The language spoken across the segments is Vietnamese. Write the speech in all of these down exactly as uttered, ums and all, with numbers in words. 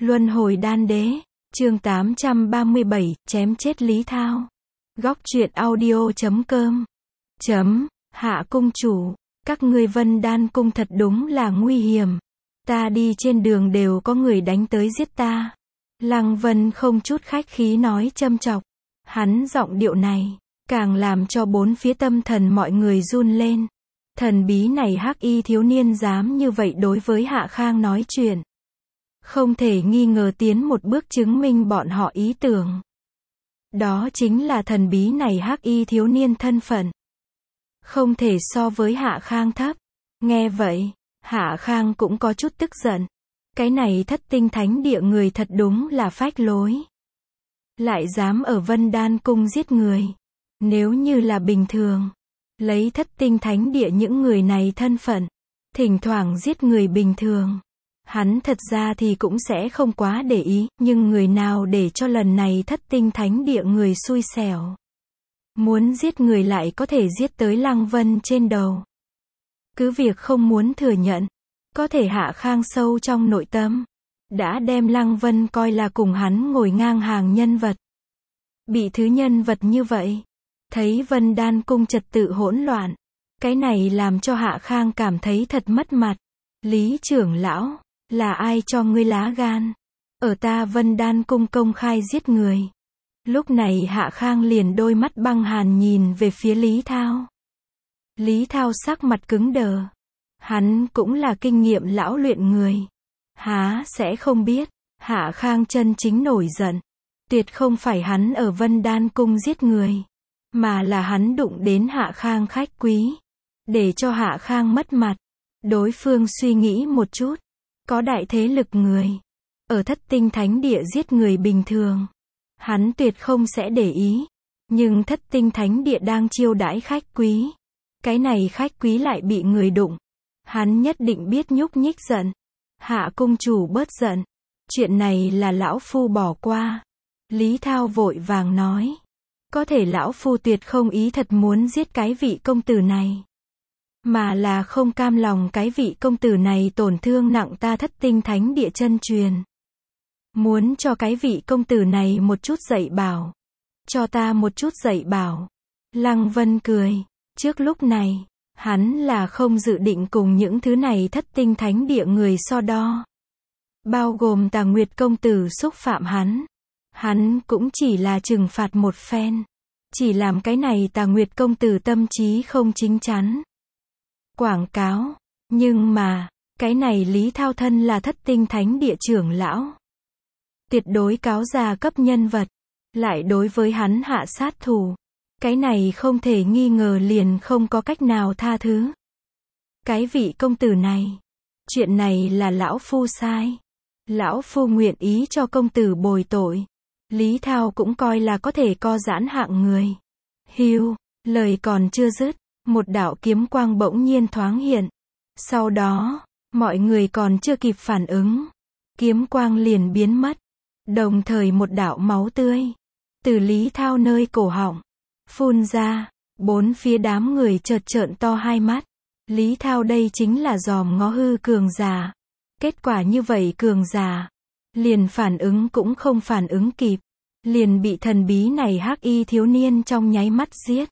Luân hồi đan đế, chương tám trăm ba mươi bảy, chém chết Lý Thao. Góc truyện audio chấm com. Chấm, hạ cung chủ, các ngươi Vân Đan cung thật đúng là nguy hiểm. Ta đi trên đường đều có người đánh tới giết ta. Lăng Vân không chút khách khí nói châm chọc. Hắn giọng điệu này, càng làm cho bốn phía tâm thần mọi người run lên. Thần bí này hắc y thiếu niên dám như vậy đối với Hạ Khang nói chuyện. Không thể nghi ngờ tiến một bước chứng minh bọn họ ý tưởng. Đó chính là thần bí này hắc y thiếu niên thân phận. Không thể so với Hạ Khang thấp. Nghe vậy, Hạ Khang cũng có chút tức giận. Cái này thất tinh thánh địa người thật đúng là phách lối. Lại dám ở Vân Đan cung giết người. Nếu như là bình thường, lấy thất tinh thánh địa những người này thân phận, thỉnh thoảng giết người bình thường, hắn thật ra thì cũng sẽ không quá để ý, nhưng người nào để cho lần này thất tinh thánh địa người xui xẻo. Muốn giết người lại có thể giết tới Lăng Vân trên đầu. Cứ việc không muốn thừa nhận, có thể Hạ Khang sâu trong nội tâm, đã đem Lăng Vân coi là cùng hắn ngồi ngang hàng nhân vật. Bị thứ nhân vật như vậy, thấy Vân Đan cung trật tự hỗn loạn, cái này làm cho Hạ Khang cảm thấy thật mất mặt. Lý trưởng lão, là ai cho ngươi lá gan? Ở ta Vân Đan cung công khai giết người. Lúc này Hạ Khang liền đôi mắt băng hàn nhìn về phía Lý Thao. Lý Thao sắc mặt cứng đờ. Hắn cũng là kinh nghiệm lão luyện người. Há sẽ không biết, Hạ Khang chân chính nổi giận. Tuyệt không phải hắn ở Vân Đan cung giết người, mà là hắn đụng đến Hạ Khang khách quý. Để cho Hạ Khang mất mặt. Đối phương suy nghĩ một chút. Có đại thế lực người. Ở thất tinh thánh địa giết người bình thường. Hắn tuyệt không sẽ để ý. Nhưng thất tinh thánh địa đang chiêu đãi khách quý. Cái này khách quý lại bị người đụng. Hắn nhất định biết nhúc nhích giận. Hạ cung chủ bớt giận. Chuyện này là lão phu bỏ qua. Lý Thao vội vàng nói. Có thể lão phu tuyệt không ý thật muốn giết cái vị công tử này. Mà là không cam lòng cái vị công tử này tổn thương nặng ta thất tinh thánh địa chân truyền. Muốn cho cái vị công tử này một chút dạy bảo. Cho ta một chút dạy bảo. Lăng Vân cười. Trước lúc này, hắn là không dự định cùng những thứ này thất tinh thánh địa người so đo. Bao gồm Tà Nguyệt công tử xúc phạm hắn. Hắn cũng chỉ là trừng phạt một phen. Chỉ làm cái này Tà Nguyệt công tử tâm trí không chính chắn. Quảng cáo. Nhưng mà, cái này Lý Thao thân là thất tinh thánh địa trưởng lão. Tuyệt đối cáo già cấp nhân vật. Lại đối với hắn hạ sát thủ. Cái này không thể nghi ngờ liền không có cách nào tha thứ. Cái vị công tử này. Chuyện này là lão phu sai. Lão phu nguyện ý cho công tử bồi tội. Lý Thao cũng coi là có thể co giãn hạng người. Hiu, lời còn chưa dứt. Một đạo kiếm quang bỗng nhiên thoáng hiện. Sau đó, mọi người còn chưa kịp phản ứng. Kiếm quang liền biến mất. Đồng thời một đạo máu tươi. Từ Lý Thao nơi cổ họng. Phun ra. Bốn phía đám người chợt trợn to hai mắt. Lý Thao đây chính là dòm ngó hư cường giả. Kết quả như vậy cường giả. Liền phản ứng cũng không phản ứng kịp. Liền bị thần bí này hắc y thiếu niên trong nháy mắt giết.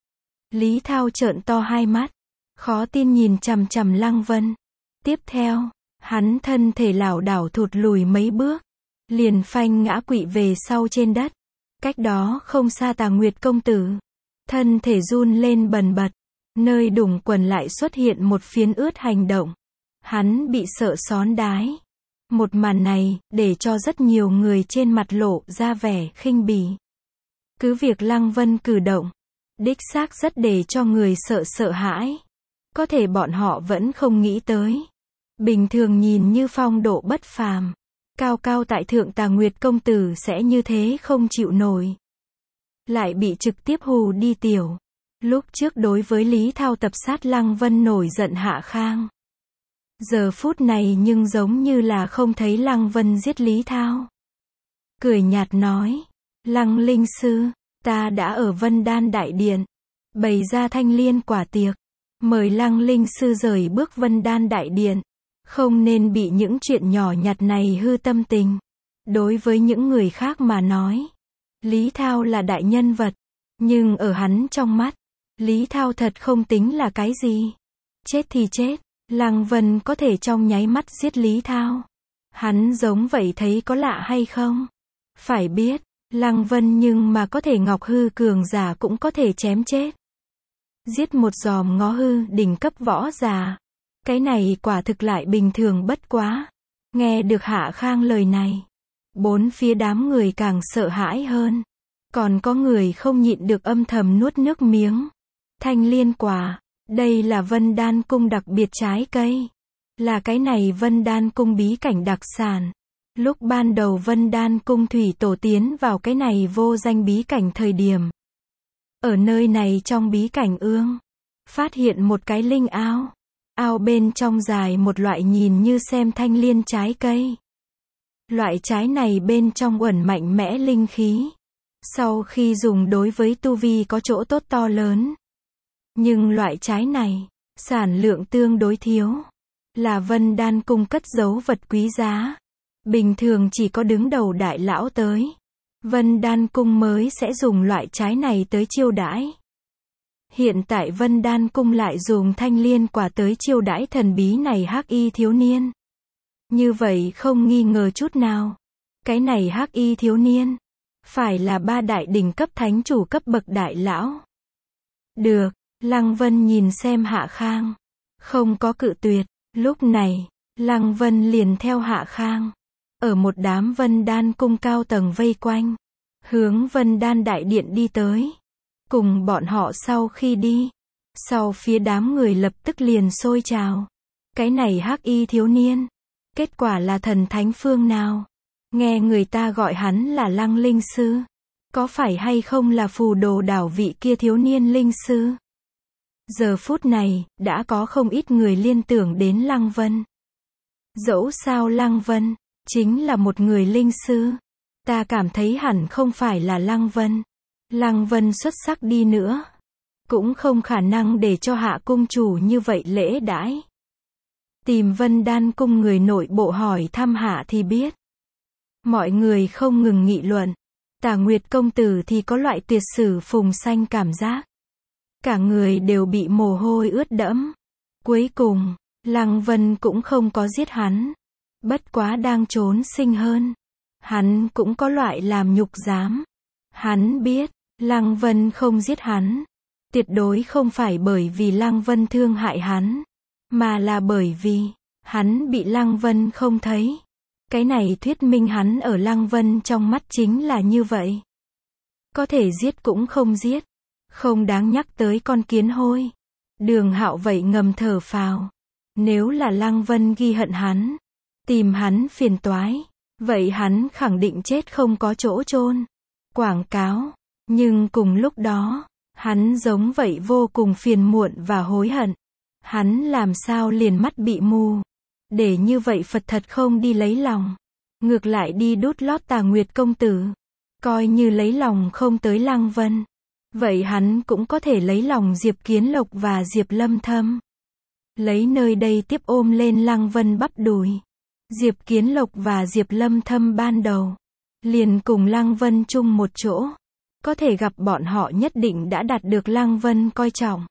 Lý Thao trợn to hai mắt. Khó tin nhìn chằm chằm Lăng Vân. Tiếp theo, hắn thân thể lảo đảo thụt lùi mấy bước. Liền phanh ngã quỵ về sau trên đất. Cách đó không xa Tà Nguyệt công tử. Thân thể run lên bần bật. Nơi đủng quần lại xuất hiện một phiến ướt hành động. Hắn bị sợ xón đái. Một màn này, để cho rất nhiều người trên mặt lộ ra vẻ khinh bỉ. Cứ việc Lăng Vân cử động, đích xác rất để cho người sợ sợ hãi. Có thể bọn họ vẫn không nghĩ tới. Bình thường nhìn như phong độ bất phàm. Cao cao tại thượng Tà Nguyệt công tử sẽ như thế không chịu nổi. Lại bị trực tiếp hù đi tiểu. Lúc trước đối với Lý Thao tập sát Lăng Vân nổi giận Hạ Khang. Giờ phút này nhưng giống như là không thấy Lăng Vân giết Lý Thao. Cười nhạt nói. Lăng linh sư, ta đã ở Vân Đan đại điện. Bày ra thanh liên quả tiệc. Mời Lăng linh sư rời bước Vân Đan đại điện. Không nên bị những chuyện nhỏ nhặt này hư tâm tình. Đối với những người khác mà nói, Lý Thao là đại nhân vật, nhưng ở hắn trong mắt, Lý Thao thật không tính là cái gì. Chết thì chết, Lăng Vân có thể trong nháy mắt giết Lý Thao. Hắn giống vậy thấy có lạ hay không? Phải biết, Lăng Vân nhưng mà có thể ngọc hư cường giả cũng có thể chém chết. Giết một giòm ngó hư đỉnh cấp võ giả. Cái này quả thực lại bình thường bất quá. Nghe được Hạ Khang lời này, bốn phía đám người càng sợ hãi hơn. Còn có người không nhịn được âm thầm nuốt nước miếng. Thanh liên quả, đây là Vân Đan Cung đặc biệt trái cây. Là cái này Vân Đan Cung bí cảnh đặc sản. Lúc ban đầu Vân Đan Cung thủy tổ tiến vào cái này vô danh bí cảnh thời điểm. Ở nơi này trong bí cảnh ương, phát hiện một cái linh ao. Ao bên trong dài một loại nhìn như xem thanh liên trái cây. Loại trái này bên trong uẩn mạnh mẽ linh khí. Sau khi dùng đối với tu vi có chỗ tốt to lớn. Nhưng loại trái này, sản lượng tương đối thiếu. Là Vân Đan Cung cất giấu vật quý giá. Bình thường chỉ có đứng đầu đại lão tới. Vân Đan Cung mới sẽ dùng loại trái này tới chiêu đãi. Hiện tại Vân Đan Cung lại dùng thanh liên quả tới chiêu đãi thần bí này hắc y thiếu niên. Như vậy không nghi ngờ chút nào. Cái này hắc y thiếu niên, phải là ba đại đỉnh cấp thánh chủ cấp bậc đại lão. Được, Lăng Vân nhìn xem Hạ Khang. Không có cự tuyệt. Lúc này, Lăng Vân liền theo Hạ Khang. Ở một đám Vân Đan Cung cao tầng vây quanh. Hướng Vân Đan Đại Điện đi tới. Cùng bọn họ sau khi đi. Sau phía đám người lập tức liền sôi trào. Cái này hắc y thiếu niên. Kết quả là thần thánh phương nào? Nghe người ta gọi hắn là Lăng Linh Sư. Có phải hay không là phù đồ đảo vị kia thiếu niên linh sư? Giờ phút này, đã có không ít người liên tưởng đến Lăng Vân. Dẫu sao Lăng Vân, chính là một người linh sư. Ta cảm thấy hẳn không phải là Lăng Vân. Lăng Vân xuất sắc đi nữa. Cũng không khả năng để cho Hạ cung chủ như vậy lễ đãi. Tìm Vân Đan Cung người nội bộ hỏi thăm Hạ thì biết. Mọi người không ngừng nghị luận. Tà Nguyệt công tử thì có loại tuyệt sử phùng xanh cảm giác. Cả người đều bị mồ hôi ướt đẫm. Cuối cùng, Lăng Vân cũng không có giết hắn. Bất quá đang trốn sinh hơn. Hắn cũng có loại làm nhục dám. Hắn biết, Lăng Vân không giết hắn. Tuyệt đối không phải bởi vì Lăng Vân thương hại hắn. Mà là bởi vì, hắn bị Lăng Vân không thấy. Cái này thuyết minh hắn ở Lăng Vân trong mắt chính là như vậy. Có thể giết cũng không giết. Không đáng nhắc tới con kiến hôi. Đường Hạo vậy ngầm thở phào. Nếu là Lăng Vân ghi hận hắn, tìm hắn phiền toái, vậy hắn khẳng định chết không có chỗ chôn. Quảng cáo. Nhưng cùng lúc đó, hắn giống vậy vô cùng phiền muộn và hối hận. Hắn làm sao liền mắt bị mù. Để như vậy Phật thật không đi lấy lòng. Ngược lại đi đút lót Tà Nguyệt công tử. Coi như lấy lòng không tới Lăng Vân. Vậy hắn cũng có thể lấy lòng Diệp Kiến Lộc và Diệp Lâm Thâm. Lấy nơi đây tiếp ôm lên Lăng Vân bắp đùi. Diệp Kiến Lộc và Diệp Lâm Thâm ban đầu liền cùng Lăng Vân chung một chỗ. Có thể gặp bọn họ nhất định đã đạt được Lăng Vân coi trọng.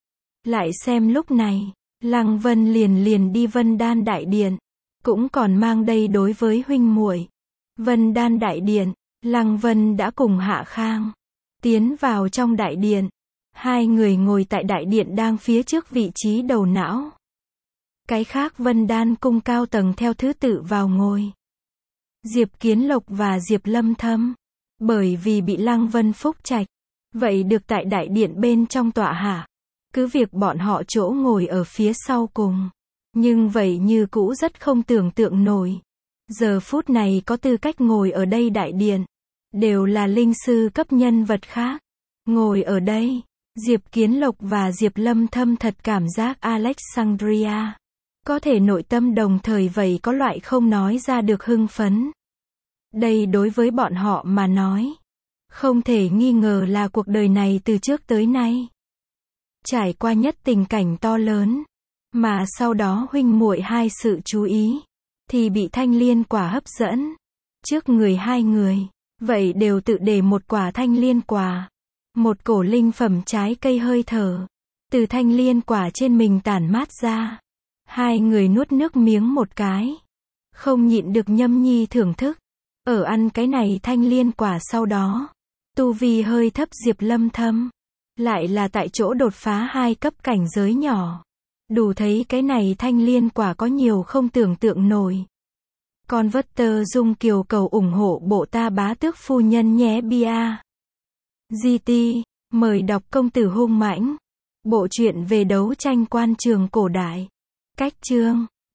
Lại xem lúc này, Lăng Vân liền liền đi Vân Đan Đại Điện. Cũng còn mang đây đối với huynh muội. Vân Đan Đại Điện, Lăng Vân đã cùng Hạ Khang tiến vào trong đại điện. Hai người ngồi tại đại điện đang phía trước vị trí đầu não. Cái khác Vân Đan Cung cao tầng theo thứ tự vào ngồi. Diệp Kiến Lộc và Diệp Lâm Thâm, bởi vì bị Lăng Vân phúc trạch, vậy được tại đại điện bên trong tọa hạ. Cứ việc bọn họ chỗ ngồi ở phía sau cùng, nhưng vậy như cũ rất không tưởng tượng nổi. Giờ phút này có tư cách ngồi ở đây đại điện, đều là linh sư cấp nhân vật khác. Ngồi ở đây, Diệp Kiến Lộc và Diệp Lâm Thâm thật cảm giác Alexandria. Có thể nội tâm đồng thời vậy có loại không nói ra được hưng phấn. Đây đối với bọn họ mà nói, không thể nghi ngờ là cuộc đời này từ trước tới nay trải qua nhất tình cảnh to lớn. Mà sau đó huynh muội hai sự chú ý, thì bị thanh liên quả hấp dẫn. trước người hai người. Vậy đều tự để một quả thanh liên quả. Một cổ linh phẩm trái cây hơi thở. Từ thanh liên quả trên mình tản mát ra. Hai người nuốt nước miếng một cái. Không nhịn được nhâm nhi thưởng thức. Ở ăn cái này thanh liên quả sau đó. Tu vi hơi thấp Diệp Lâm Thâm. Lại là tại chỗ đột phá hai cấp cảnh giới nhỏ. Đủ thấy cái này thanh liên quả có nhiều không tưởng tượng nổi. Con vất tơ dung kiều cầu ủng hộ bộ ta bá tước phu nhân nhé bia. giê tê, mời đọc Công tử hung mãnh. Bộ truyện về đấu tranh quan trường cổ đại. Cách chương